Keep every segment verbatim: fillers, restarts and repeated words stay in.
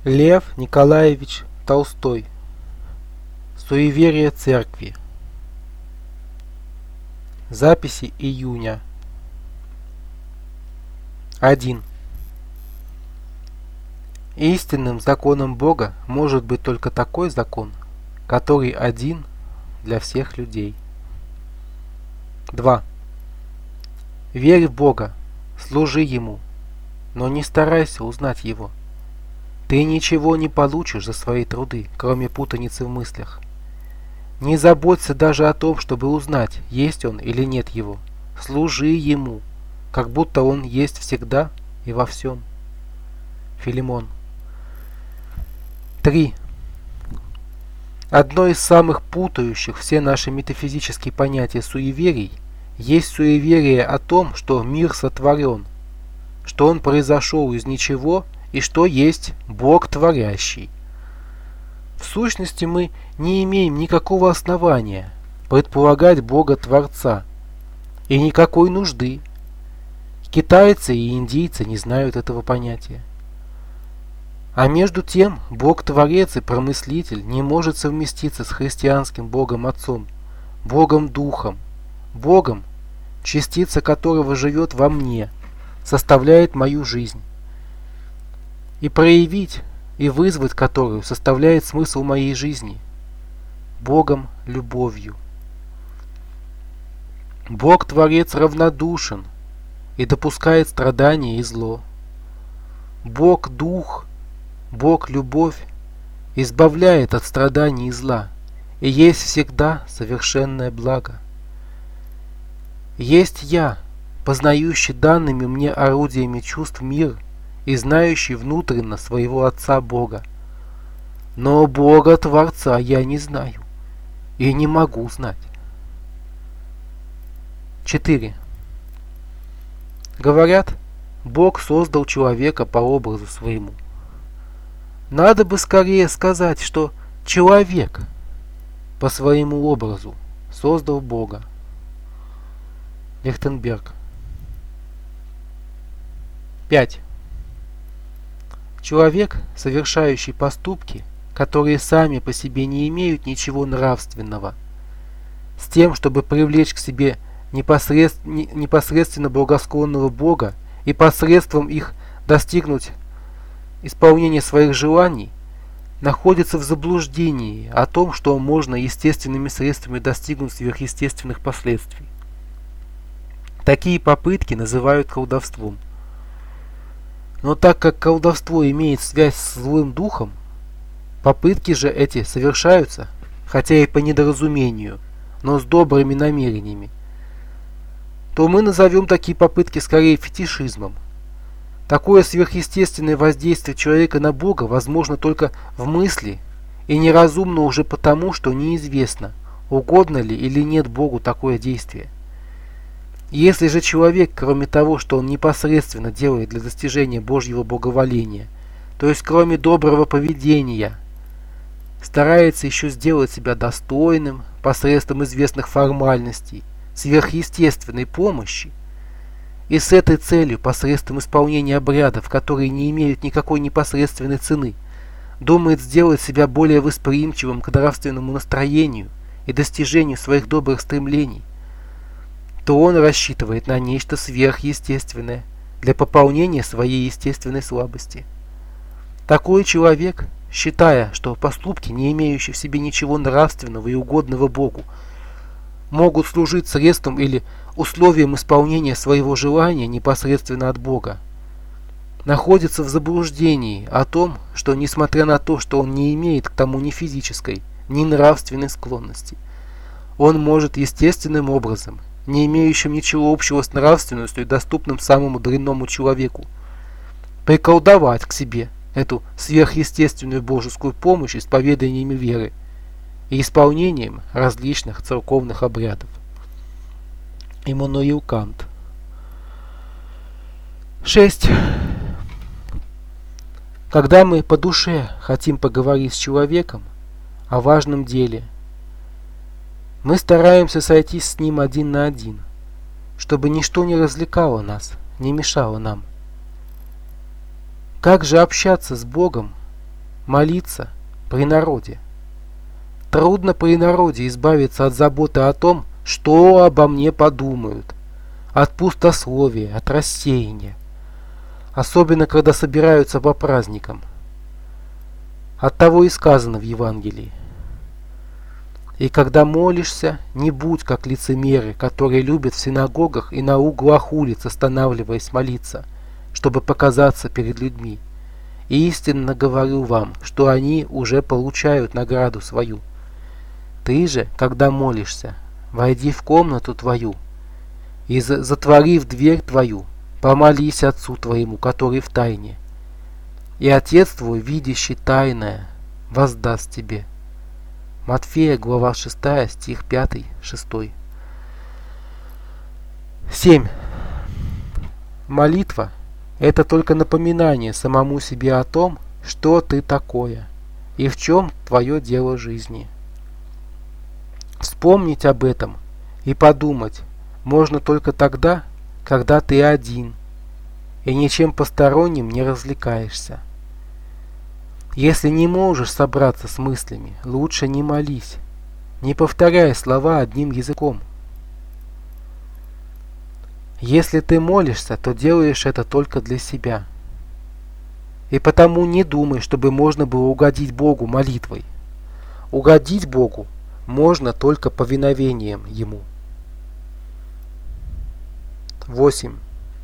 Лев Николаевич Толстой. Суеверие церкви. Записи июня. один. Истинным законом Бога может быть только такой закон, который один для всех людей. два. Верь в Бога, служи Ему, но не старайся узнать Его. Ты ничего не получишь за свои труды, кроме путаницы в мыслях. Не заботься даже о том, чтобы узнать, есть Он или нет Его. Служи Ему, как будто Он есть всегда и во всем. Филимон. три. Одно из самых путающих все наши метафизические понятия суеверий есть суеверие о том, что мир сотворен, что он произошел из ничего и что есть Бог творящий. В сущности, мы не имеем никакого основания предполагать Бога Творца и никакой нужды. Китайцы и индийцы не знают этого понятия. А между тем, Бог-творец и промыслитель не может совместиться с христианским Богом Отцом, Богом Духом, Богом, частица которого живет во мне, составляет мою жизнь, и проявить и вызвать которую составляет смысл моей жизни, Богом любовью. Бог-творец равнодушен и допускает страдания и зло. Бог-дух, Бог-любовь избавляет от страданий и зла и есть всегда совершенное благо. Есть я, познающий данными мне орудиями чувств мир и знающий внутренно своего Отца Бога. Но Бога Творца я не знаю и не могу знать. четыре. Говорят, Бог создал человека по образу своему. Надо бы скорее сказать, что человек по своему образу создал Бога. Лихтенберг. пять. Человек, совершающий поступки, которые сами по себе не имеют ничего нравственного, с тем, чтобы привлечь к себе непосредственно, непосредственно благосклонного Бога и посредством их достигнуть исполнения своих желаний, находится в заблуждении о том, что можно естественными средствами достигнуть сверхъестественных последствий. Такие попытки называют колдовством. Но так как колдовство имеет связь с злым духом, попытки же эти совершаются, хотя и по недоразумению, но с добрыми намерениями, то мы назовем такие попытки скорее фетишизмом. Такое сверхъестественное воздействие человека на Бога возможно только в мысли и неразумно уже потому, что неизвестно, угодно ли или нет Богу такое действие. Если же человек, кроме того, что он непосредственно делает для достижения Божьего благоволения, то есть кроме доброго поведения, старается еще сделать себя достойным посредством известных формальностей, сверхъестественной помощи, и с этой целью, посредством исполнения обрядов, которые не имеют никакой непосредственной цены, думает сделать себя более восприимчивым к нравственному настроению и достижению своих добрых стремлений, то он рассчитывает на нечто сверхъестественное для пополнения своей естественной слабости. Такой человек, считая, что поступки, не имеющие в себе ничего нравственного и угодного Богу, могут служить средством или условием исполнения своего желания непосредственно от Бога, находится в заблуждении о том, что, несмотря на то, что он не имеет к тому ни физической, ни нравственной склонности, он может естественным образом, не имеющим ничего общего с нравственностью и доступным самому дрянному человеку, приколдовать к себе эту сверхъестественную божескую помощь исповеданиями веры и исполнением различных церковных обрядов. Иммануил Кант. шесть. Когда мы по душе хотим поговорить с человеком о важном деле, мы стараемся сойтись с ним один на один, чтобы ничто не развлекало нас, не мешало нам. Как же общаться с Богом, молиться при народе. Трудно при народе избавиться от заботы о том, что обо мне подумают, от пустословия, от рассеяния, особенно когда собираются по праздникам. Оттого и сказано в Евангелии: «И когда молишься, не будь как лицемеры, которые любят в синагогах и на углах улиц, останавливаясь молиться, чтобы показаться перед людьми. И истинно говорю вам, что они уже получают награду свою. Ты же, когда молишься, войди в комнату твою и, затворив дверь твою, помолись Отцу твоему, который в тайне. И Отец твой, видящий тайное, воздаст тебе». Матфея, глава шестая, стих пятый, шестой. семь. Молитва – это только напоминание самому себе о том, что ты такое и в чем твое дело жизни. Вспомнить об этом и подумать можно только тогда, когда ты один и ничем посторонним не развлекаешься. Если не можешь собраться с мыслями, лучше не молись, не повторяй слова одним языком. Если ты молишься, то делаешь это только для себя. И потому не думай, чтобы можно было угодить Богу молитвой. Угодить Богу можно только повиновением Ему. восемь.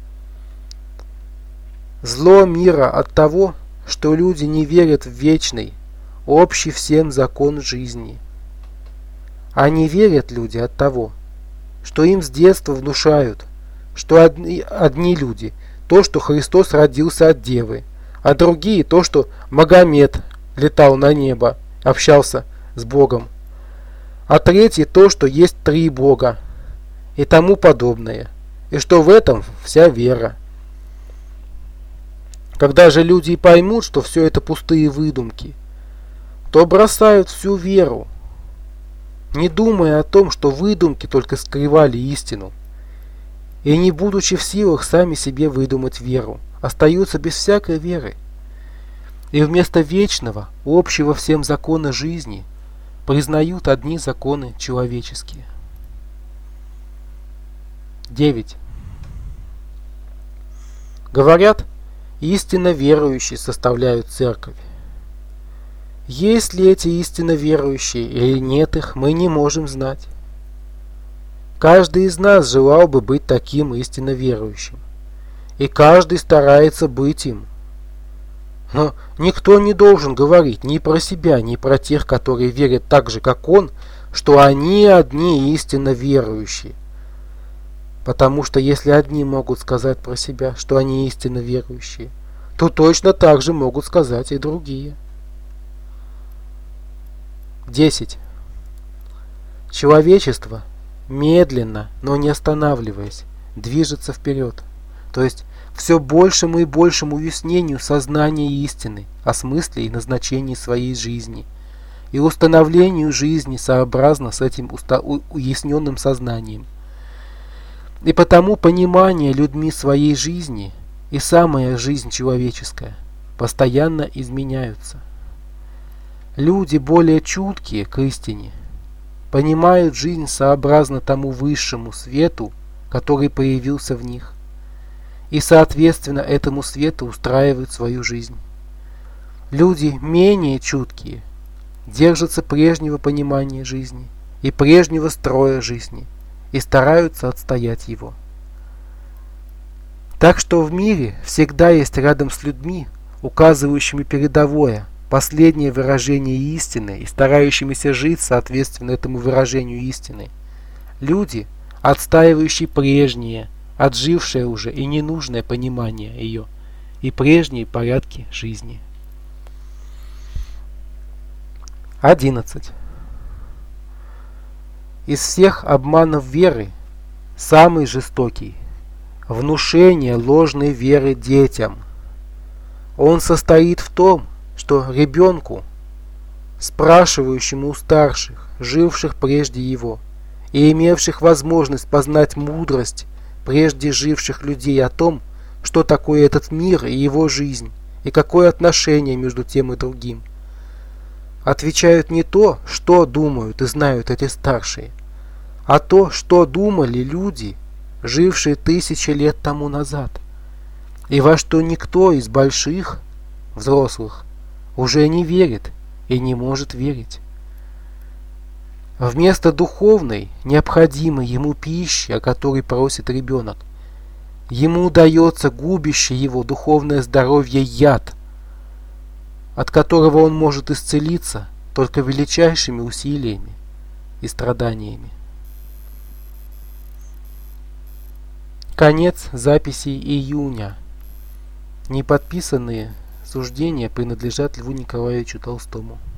Зло мира от того, что люди не верят в вечный, общий всем закон жизни. А не верят люди от того, что им с детства внушают, что одни, одни люди то, что Христос родился от девы, а другие то, что Магомед летал на небо, общался с Богом, а третьи то, что есть три Бога и тому подобное, и что в этом вся вера. Когда же люди поймут, что все это пустые выдумки, то бросают всю веру, не думая о том, что выдумки только скрывали истину, и не будучи в силах сами себе выдумать веру, остаются без всякой веры, и вместо вечного, общего всем закона жизни признают одни законы человеческие. девять. Говорят, истинно верующие составляют церковь. Есть ли эти истинно верующие или нет их, мы не можем знать. Каждый из нас желал бы быть таким истинно верующим, и каждый старается быть им. Но никто не должен говорить ни про себя, ни про тех, которые верят так же, как он, что они одни истинно верующие. Потому что если одни могут сказать про себя, что они истинно верующие, то точно так же могут сказать и другие. десять. Человечество, медленно, но не останавливаясь, движется вперед, то есть все большему и большему уяснению сознания истины о смысле и назначении своей жизни и установлению жизни сообразно с этим уясненным сознанием. И потому понимание людьми своей жизни и самая жизнь человеческая постоянно изменяются. Люди более чуткие к истине понимают жизнь сообразно тому высшему свету, который появился в них, и соответственно этому свету устраивают свою жизнь. Люди менее чуткие держатся прежнего понимания жизни и прежнего строя жизни и стараются отстоять его. Так что в мире всегда есть рядом с людьми, указывающими передовое, последнее выражение истины и старающимися жить соответственно этому выражению истины, люди, отстаивающие прежнее, отжившее уже и ненужное понимание ее и прежние порядки жизни. одиннадцать. Из всех обманов веры самый жестокий – внушение ложной веры детям. Он состоит в том, что ребенку, спрашивающему у старших, живших прежде его, и имевших возможность познать мудрость прежде живших людей о том, что такое этот мир и его жизнь, и какое отношение между тем и другим, отвечают не то, что думают и знают эти старшие, а то, что думали люди, жившие тысячи лет тому назад, и во что никто из больших, взрослых, уже не верит и не может верить. Вместо духовной, необходимой ему пищи, о которой просит ребенок, ему дается губящий его духовное здоровье яд, от которого он может исцелиться только величайшими усилиями и страданиями. Конец записи июня. Неподписанные суждения принадлежат Льву Николаевичу Толстому.